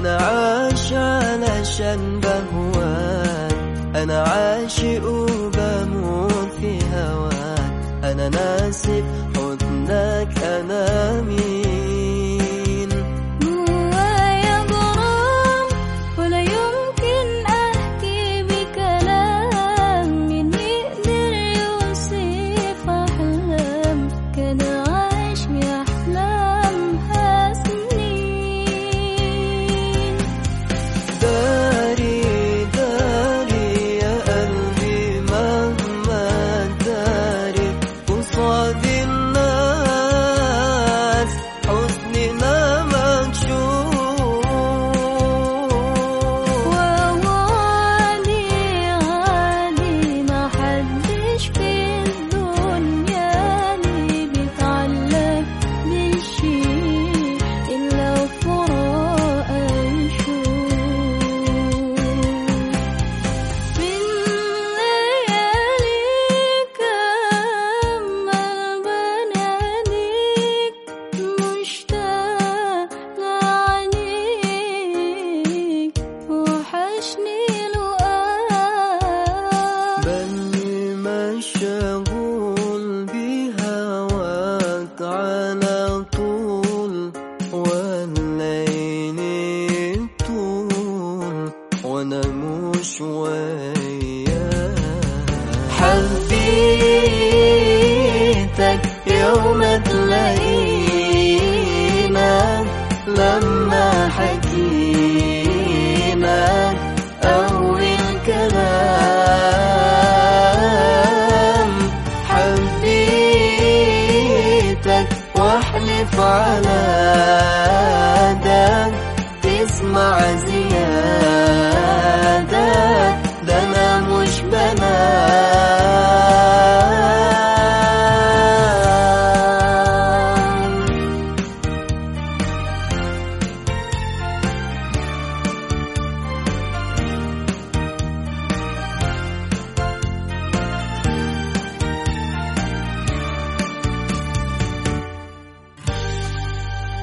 أنا عايش علشان بهواك، أنا عاشق وبموت في هواك، أنا ناسي حضنك أنا مين. جوايا غرام ولا يمكن أحكي بكلام، مين يقدر يوصف أحلام كان عايش يحلمها سنين. داري داري يا قلبي مهما داري قصاد الناس حزننا مكشوف. ووالي عادي ما حدش في الدنيا اللي بيتعلق بشي إلا فراق يشوف. من لياليك أمل بناديك مشتاق لعينيك وحشني لقاك. بني مشغول بهواك على طول والليل طول وانا مش وياك. حبيتك يوم تلاقينا لما حكينا أول كلام. حبيتك واحلف على ده تسمع زيادة، ده أنا مش بنام.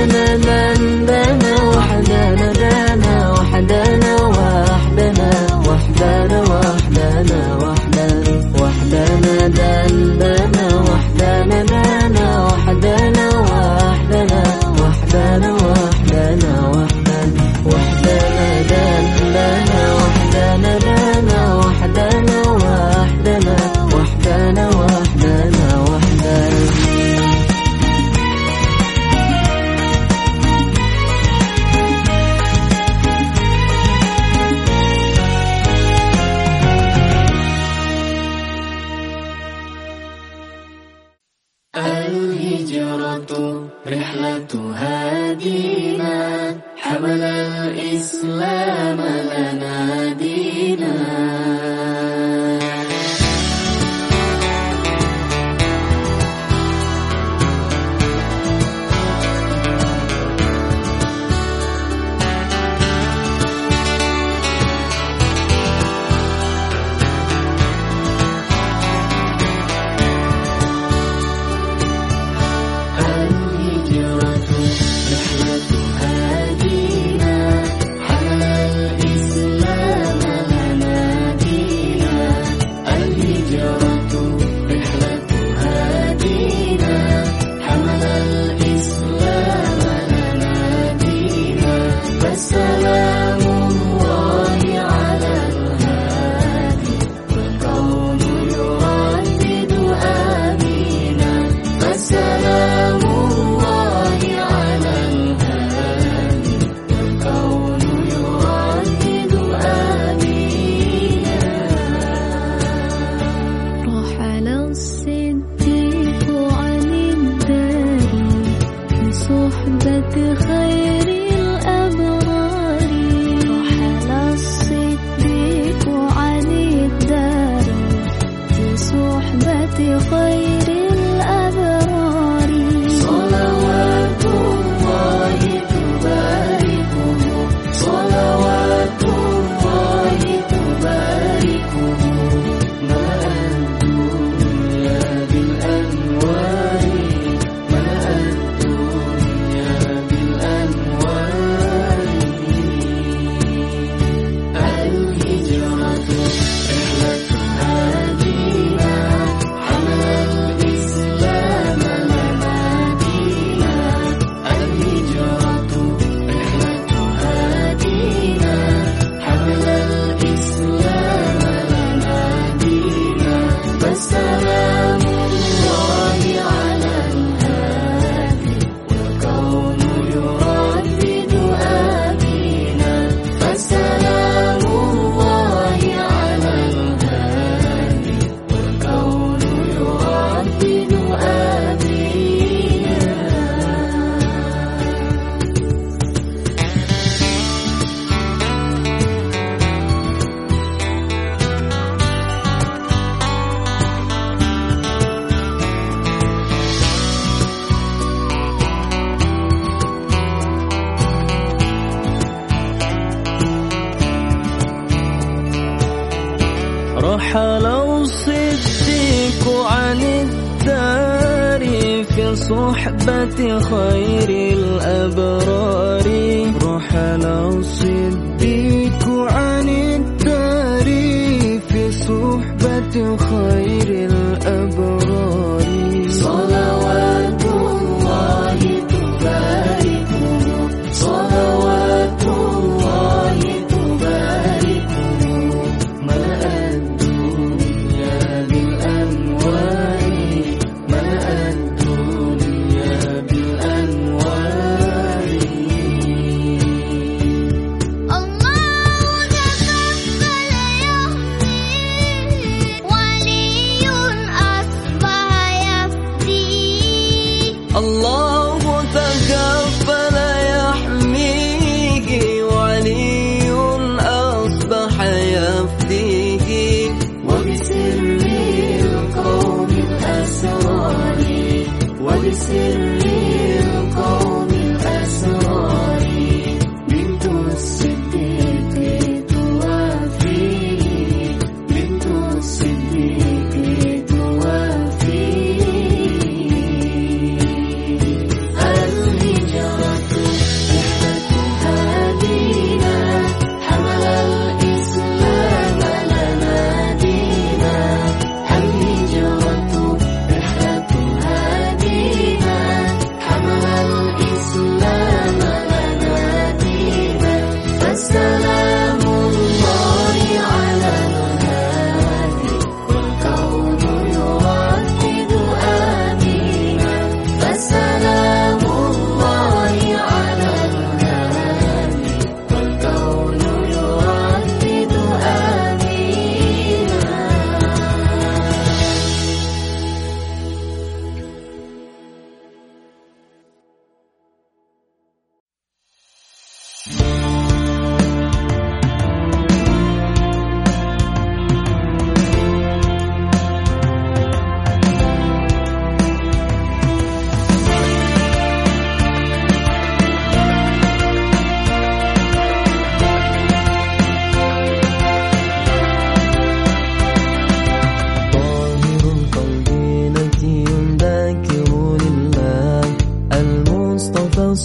وحدنا دندنا وحدنا دنا وحدنا وحدنا وحدنا وحدنا وحدنا دندنا وحدنا دنا وحدنا وحدنا وحدنا وحدنا وحدنا دندنا وحدنا دنا وحدنا وحدنا وحدنا وحدنا الهجرة رحلة هادينا حمل الإسلام لنا دينا رحل الصديق عن الدار في صحبة خير الأبرار رحل الصديق عن الدار في صحبة خير الأبرار صلوات الله تباركه صلوات الله تباركه ملأ الدنيا بالأنوار ملأ الدنيا بالأنوار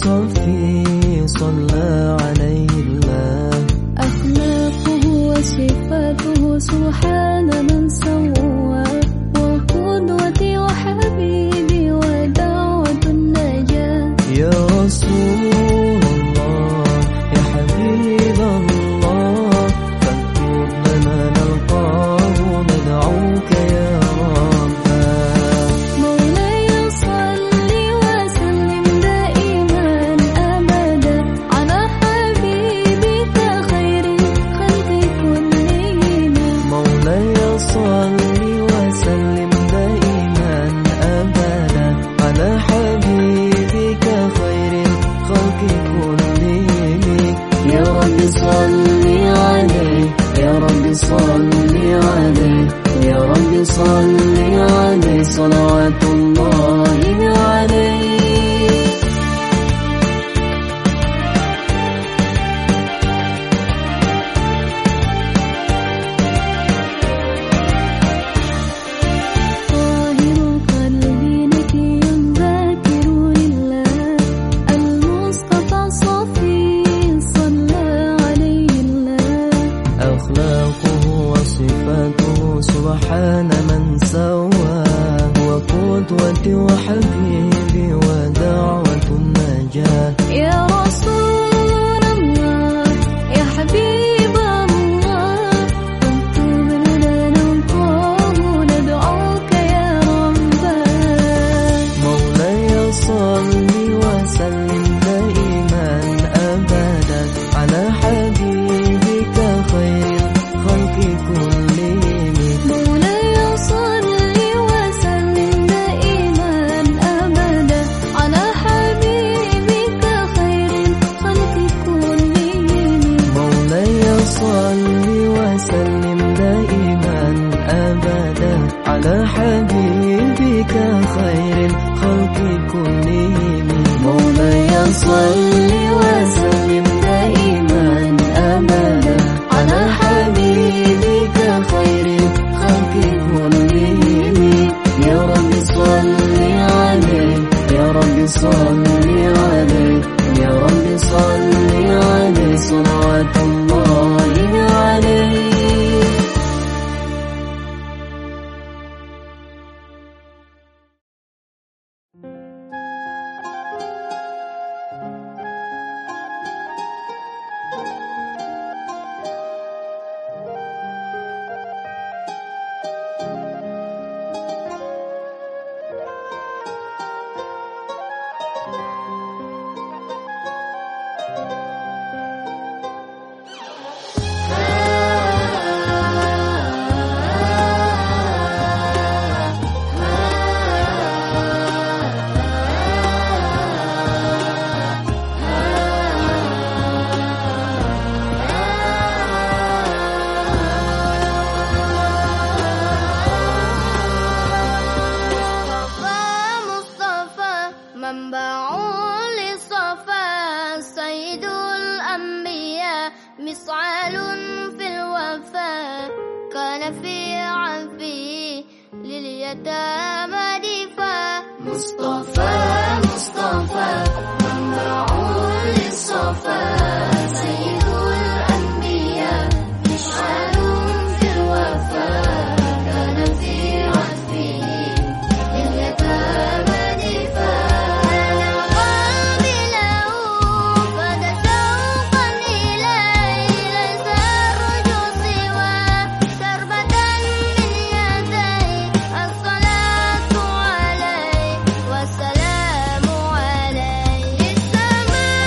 الصفي صلى عليه الله. أخلاقه وصفاته سبحان من سوى، وقدوتي وحبيبي ودعوة النجاة. يا رسول الله يا حبيب الله، فاكتب لنا نلقاه ندعوك يا ربا. مولاي صل وسلم دائما أبدا على حبيبك خير الخلق كلهم. مولاي صل وسلم دائما أبدا على حبيبك خير الخلق كلهم. يا رب صل عليه، يا رب صل عليه، يا رب صل عليه، صلوات الله عليه. طاهر قلبي نقي ذاكر لله، المصطفى صفي صلى عليه الله. أخلاقه وصفاته سبحان من سوى، وقدوتي وحبيبي ودعوة النجاة. يا رسول الله يا حبيب الله، اكتب لنا نلقاه ندعوك يا ربا. مولاي صل وسلم دائما أبدا على حبيبك خير الخلق كلهم. مولاي صل وسلم دائما أبدا على حبيبك خير الخلق كلهم. مولاي صل وسلم دائما أبدا على حبيبك خير الخلق كلهم. مولاي صل وسلم دائما أبدا على حبيبك خير الخلق كلهم. يا رب صل عليه، يا رب صل عليه، يا رب صل عليه، صلوات الله عليه. مصطفى منبع للصفا، سيد الأنبياء مصعل في الوفاء، كان في عفه لليتامى دفاع. مصطفى منبع للصفا، سيد الأنبياء مشعل في الوفاء، كان في عطفه لليتامى دفاع. أنا قلبي له فدا شوقا إليه، ليس أرجو سوى شربة من يديه. الصلاة عليه والسلام عليه، السماء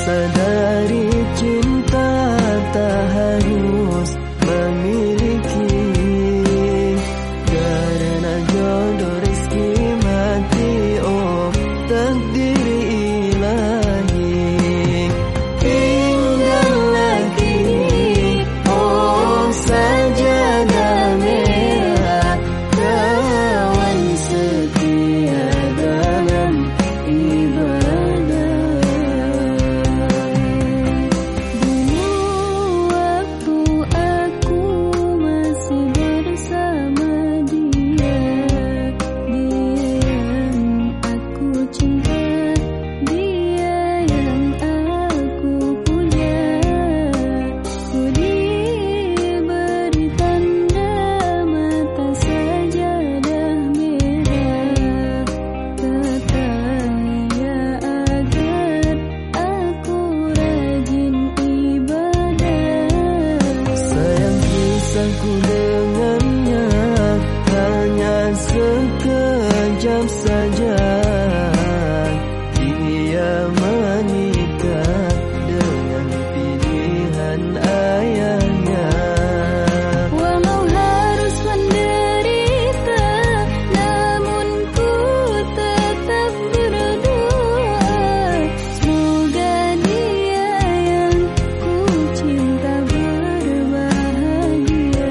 Sadari cinta tak harus memiliki, karena jodoh rezeki mati, oh takdir ilahi. Indahlah kini, oh sajadah merah, kawan setia dalam ibadah. Dulu waktu aku masih bersama dia, dia yang aku cinta, dia yang aku puja. Ku diberi tanda mata sajadah merah, katanya agar aku rajin ibadah. Sayang kisahku dengannya hanya sekejap saja. Dia menikah dengan pilihan ayahnya. Walau harus menderita, namun ku tetap berdoa, semoga dia yang ku cinta berbahagia.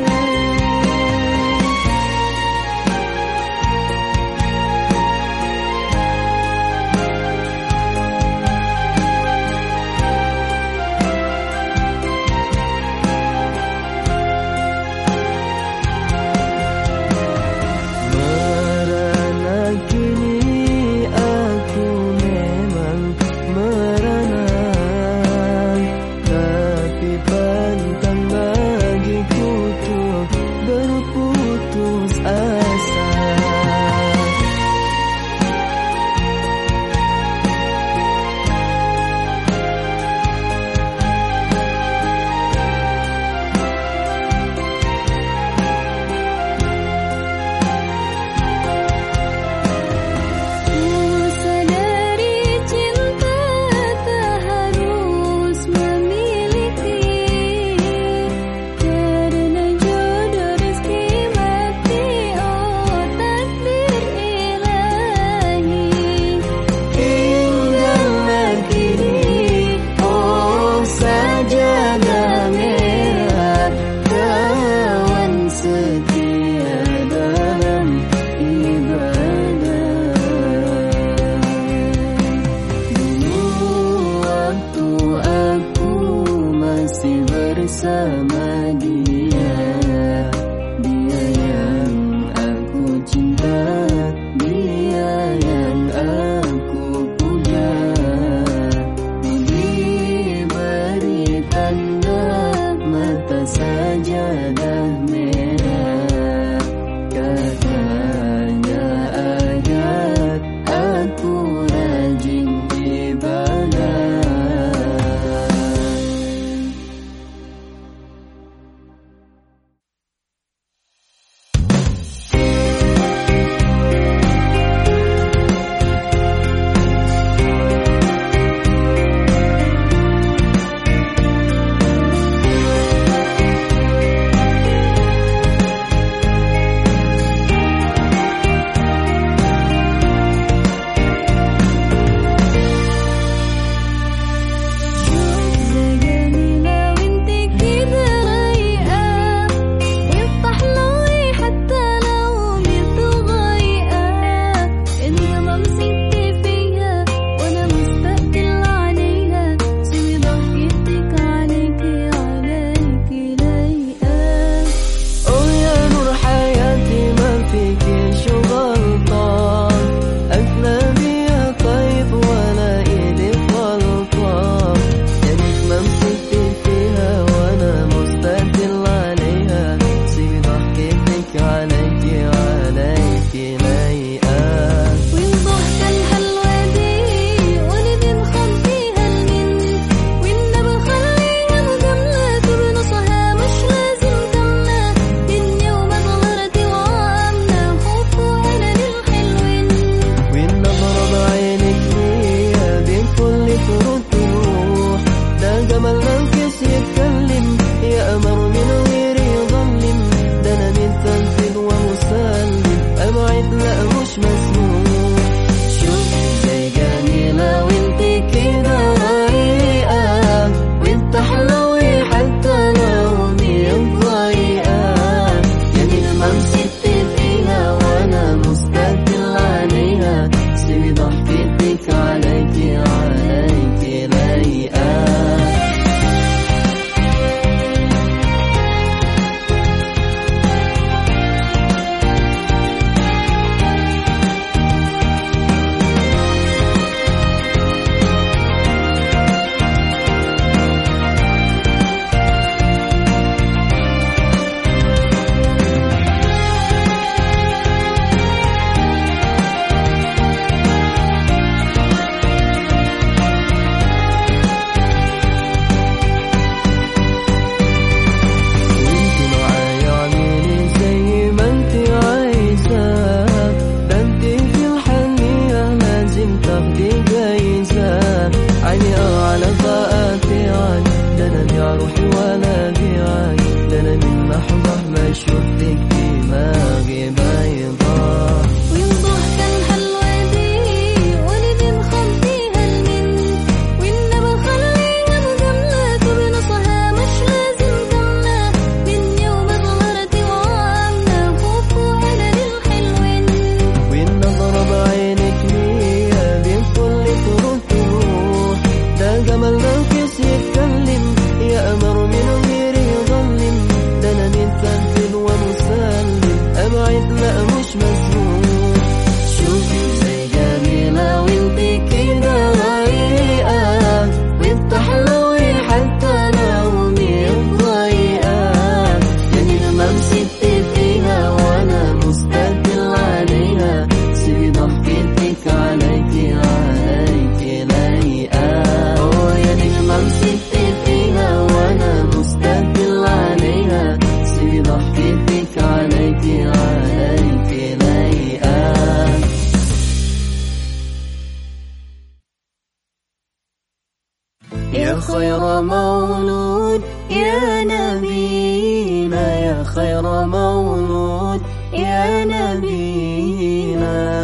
يا خير مولود يا نبينا، يا خير مولود يا نبينا.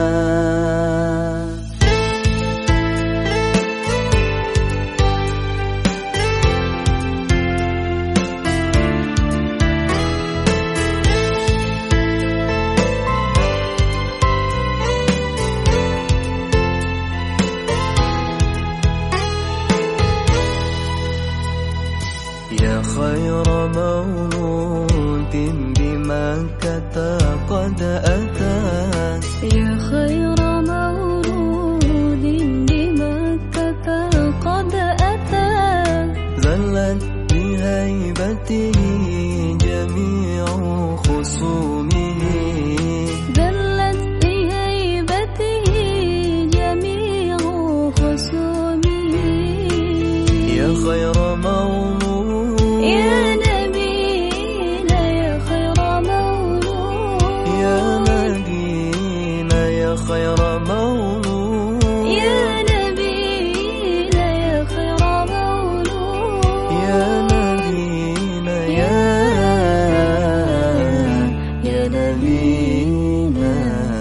يا خير مولود بمكة قد أتى، يا خير مولود بمكة قد أتى، ذلت بهيبته جميع خصومه، ذلت بهيبته جميع خصومه. يا خير مولود يا نبينا، يا خير مولود يا نبينا، يا خير مولود يا نبينا، يا خير مولود يا نبينا، يا نبينا.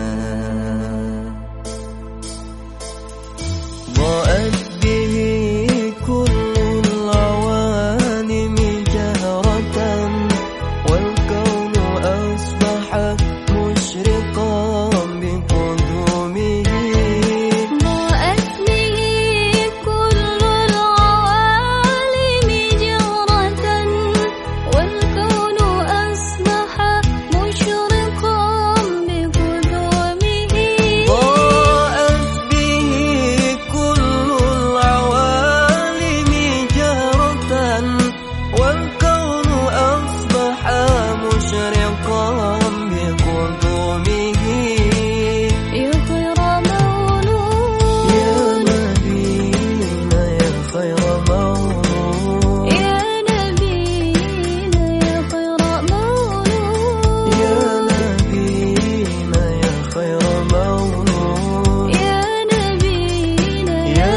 ضاءت به كل العوالم جهرة، والكون أصبح مشرقا بقدومه. ضاءت به كل العوالم جهرة، والكون أصبح مشرقا بقدومه. ضاءت به كل العوالم جهرة، والكون أصبح مشرقا بقدومه. يا خير مولود يا نبينا، يا خير مولود يا نبينا، يا خير مولود يا نبينا، يا خير مولود يا نبينا،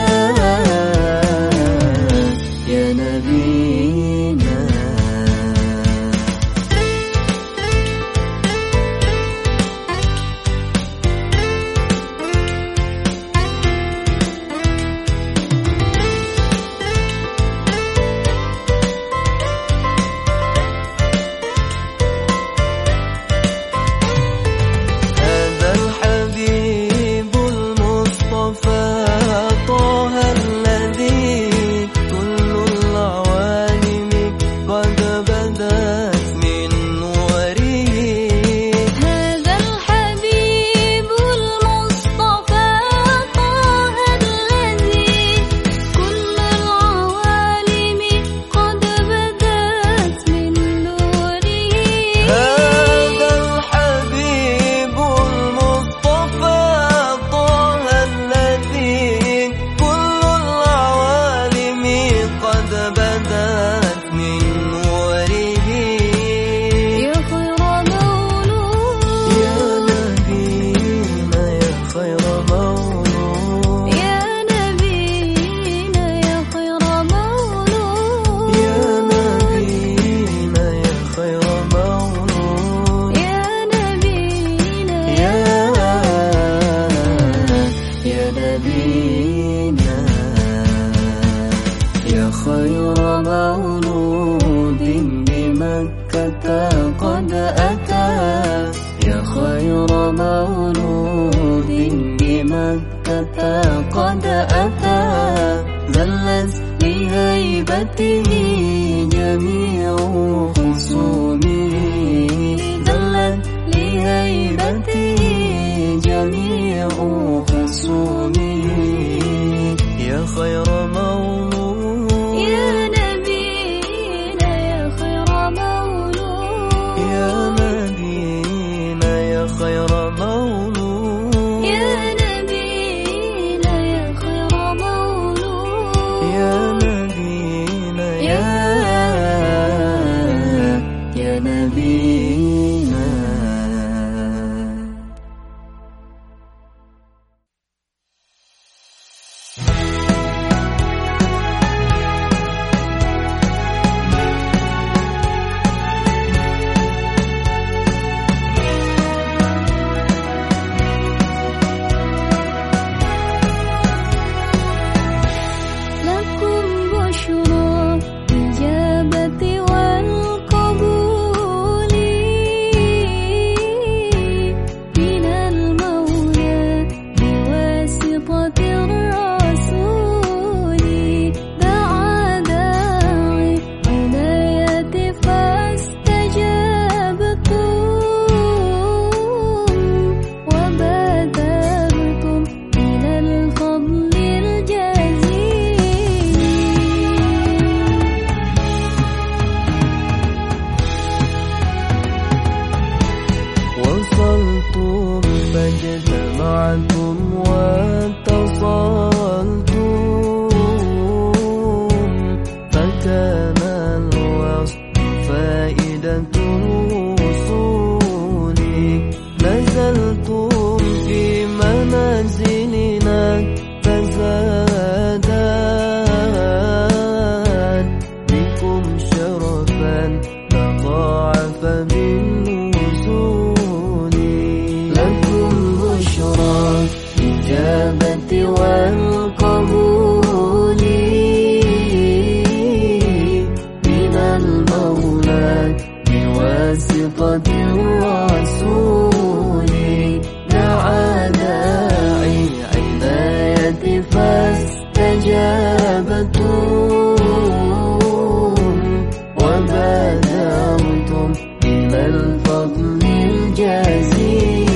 يا نبينا. هذا الحبيب المصطفى طه الذي كل العوالم قد بدت من نوره. هذا الحبيب المصطفى طه الذي كل العوالم قد بدت من نوره. هذا الحبيب المصطفى طه الذي كل العوالم قد بدت من نوره. يا خير مولود يا نبينا، يا خير مولود يا نبينا، يا خير مولود يا نبينا، يا خير مولود يا نبينا، يا نبينا. يا خير مولود بمكة قد أتى، يا خير مولود بمكة قد أتى، ذلت لهيبته جميع خصومه، ذلت لهيبته جميع خصومه. يا خير مولود يا نبينا، يا خير مولود يا نبينا، يا خير مولود يا نبينا، يا خير مولود يا نبينا، يا نبينا. الإجابة والقبول من المولى بواسطة الرسول. دعا داعي عناية فاستجابتم وبادرتم إلى الفضل الجزيل.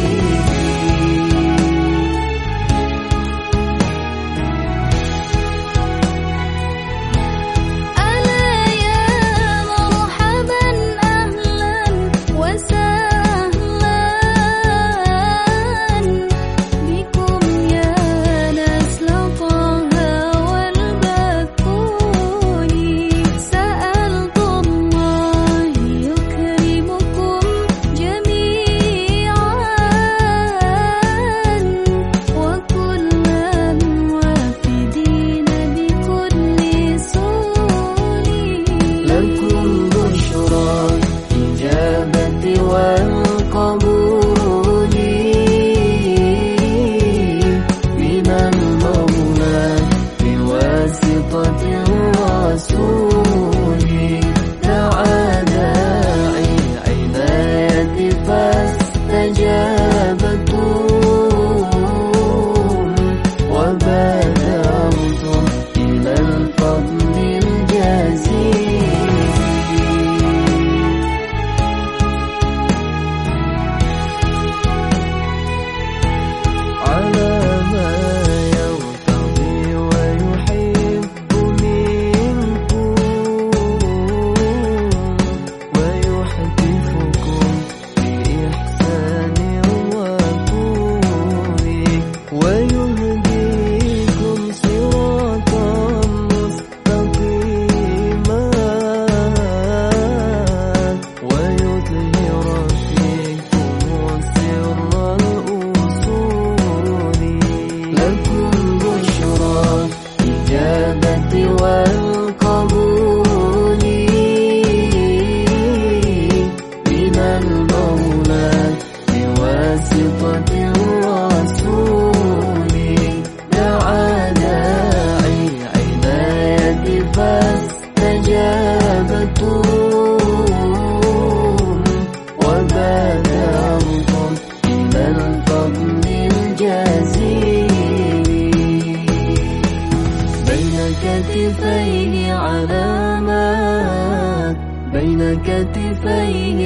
كتفيه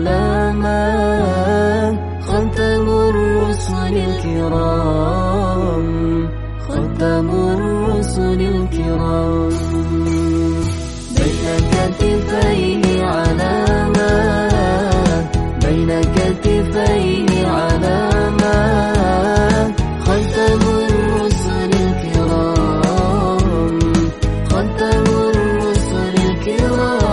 علامات ختم الرسل الكرام، ختم الرسل الكرام. بين كتفيه علامات، بين كتفيه علامات ختم الرسل الكرام، ختم الرسل الكرام.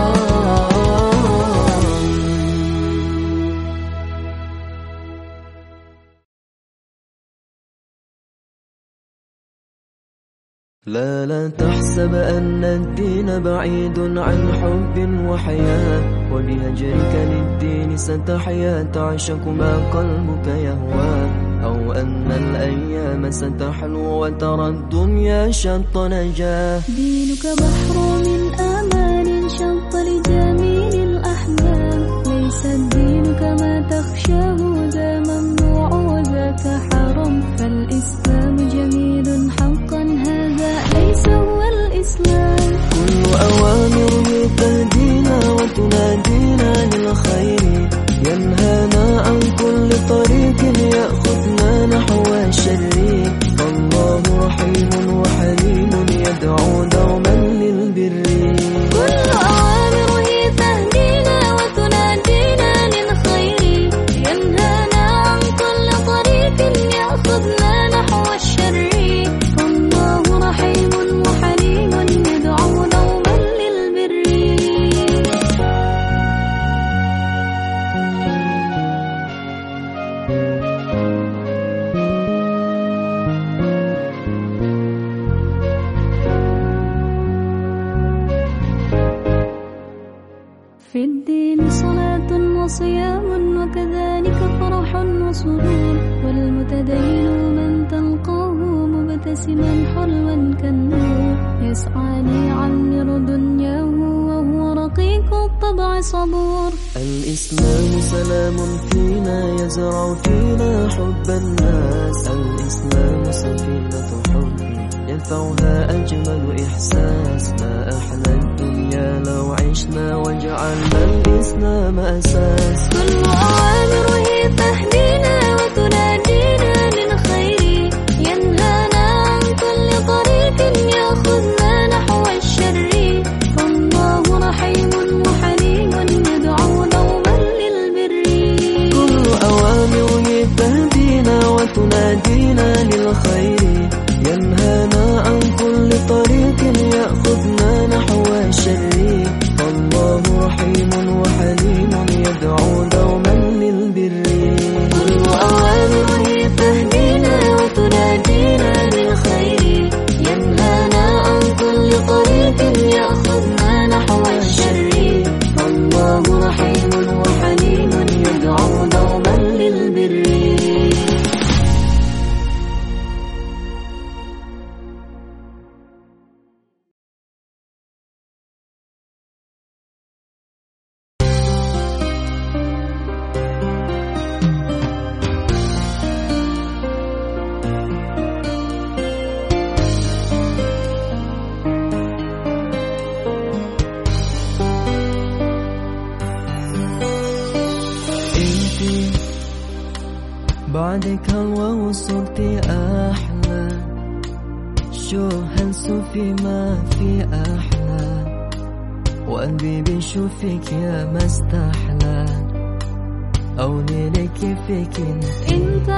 لا تحسب أن الدين بعيد عن حب وحياة، وبهجرك للدين ستحيا تعشق ما قلبك يهوى، أو أن الأيام ستحلو وترى الدنيا شط نجاة. دينك بحر من آمال شط لجميل الأحزان، ليس الدين كما تخشاه ذا ممنوع وذاك حرام، فالإسلام جميل حقا هذا ليس هو الإسلام. كل أوامره تهدينا وتنادينا للخير، ينهانا عن كل طريق يأخذنا نحو الشر، فالله رحيم وحليم يدعو دوما للبر. كل أوامره تهدينا وتنادينا للخير، ينهانا عن كل طريق يأخذنا نحو الشر، فالله رحيم وحليم يدعو دوما للبر. في الدين صلاة وصيام وكذلك فرح وسرور، والمتدين من تلقاه مبتسما حلوا كالنور يسعاني عمر دنياه وهو رقيق الطبع صبور. الإسلام سلام فينا يزرع فينا حب الناس. الإسلام سفينة حب ينفعها أجمل إحساس. ما أحلى الدنيا لو عشنا وجعلنا الإسلام أساس. كل أوامره تهدينا وتنادينا للخير ينهانا عن كل طريق يأخذنا نحو الشر. فالله رحيم وحليم يدعو دوما للبر. كل أوامره تهدينا وتنادينا للخير ينهانا عن كل طريق يأخذنا نحو الشر. فالله رحيم وحليم يدعو دوما للبر. كل أوامره تهدينا وتنادينا للخير ينهانا عن كل طريق يأخذنا نحو الشر. فالله رحيم وحليم يدعو دوما للبر. بعدك هوا وصرتي أحلى. شو هنسوفي ما في أحلى. وقلبي بيشوفك يا ما استحلى. أولي لك فيك انت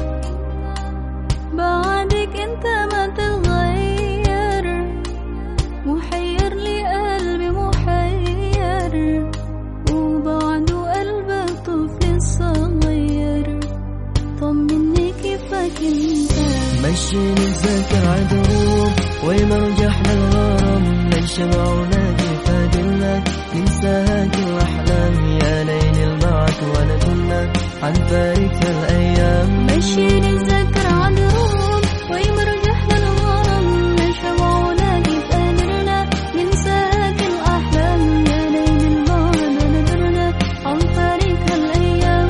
بعدك انت ما تتغير. محير لي قلبي محير. وبعده قلبك طفل صغير. طمني كيفك انت. مشيني بذاكر عدروب ويمرجح للغرام. ننشبع وناجي فادلك ننساها كل أحلام. يا ليل البعث ولا كنا عن فارق الأيام. مشيني بذاكر عدروب ويمرجح للغرام. ننشبع وناجي فادلنا ننساها كل أحلام. يا ليل البعث ولا كنا عن فارق الأيام.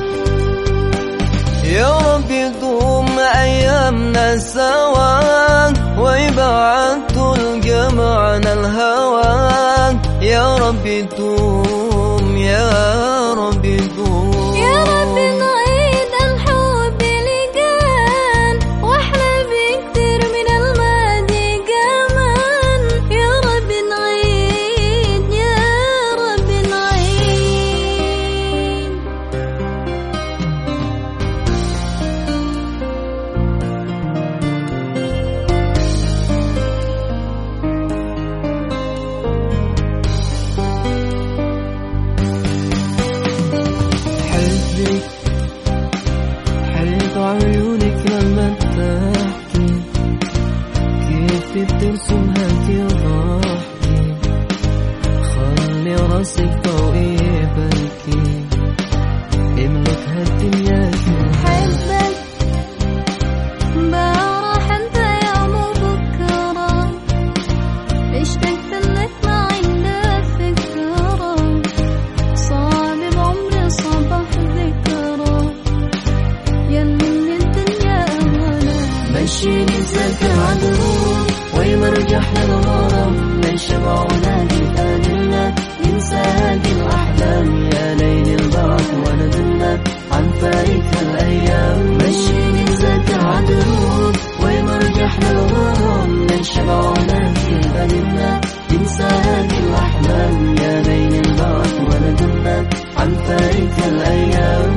يا رب يدوم أيامنا سوا ويبعد تلقى معنا الهوى. يا رب يدوم يا رب يدوم. يا رب نعيد الحب اللي كان واحلى بكتير من الماضي كمان. يا رب نعيد يا رب نعيد. حلت عيونك لما تحكي. كيف بترسمها تضحكي. خلي راسك فوقي بركي. املك هالدنيا حبك بروح انت يوم وبكرة. اشتقت لك ما عندي فكرة. صعب بعمري صباح ذكرى. يلي من الدنيا أغلى. مشيني بذاكر عدروب ويمرجح للغرام. ننشبع وناجي فادلنا ننساها كل أحلام. يا ليل البعث وندلنا عن فارق الأيام. مشيني بذاكر عدروب ويمرجح للغرام. ننشبع وناجي فادلنا ننساها كل أحلام. يا ليل البعث وندلنا عن فارق الأيام.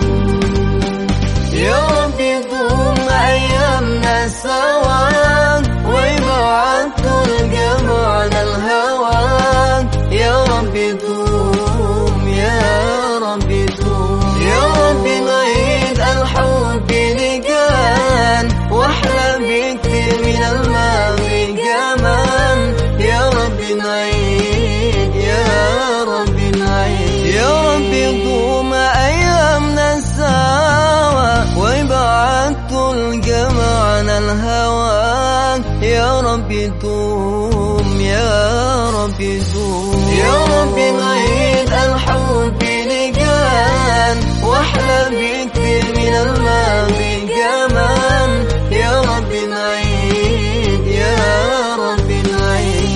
يا رب يدوم أيامنا سوا ويبعد تلقى معنا الهوى. يا رب يدوم يا رب يدوم. يا رب نعيد الحب اللي كان يا ربي دوم يا ربي دوم يا ربي نعيد الحب لجان واحلى بكثير من الماضي كمان يا ربي نعيد يا ربي نعيد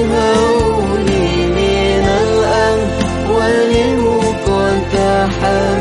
حبيبي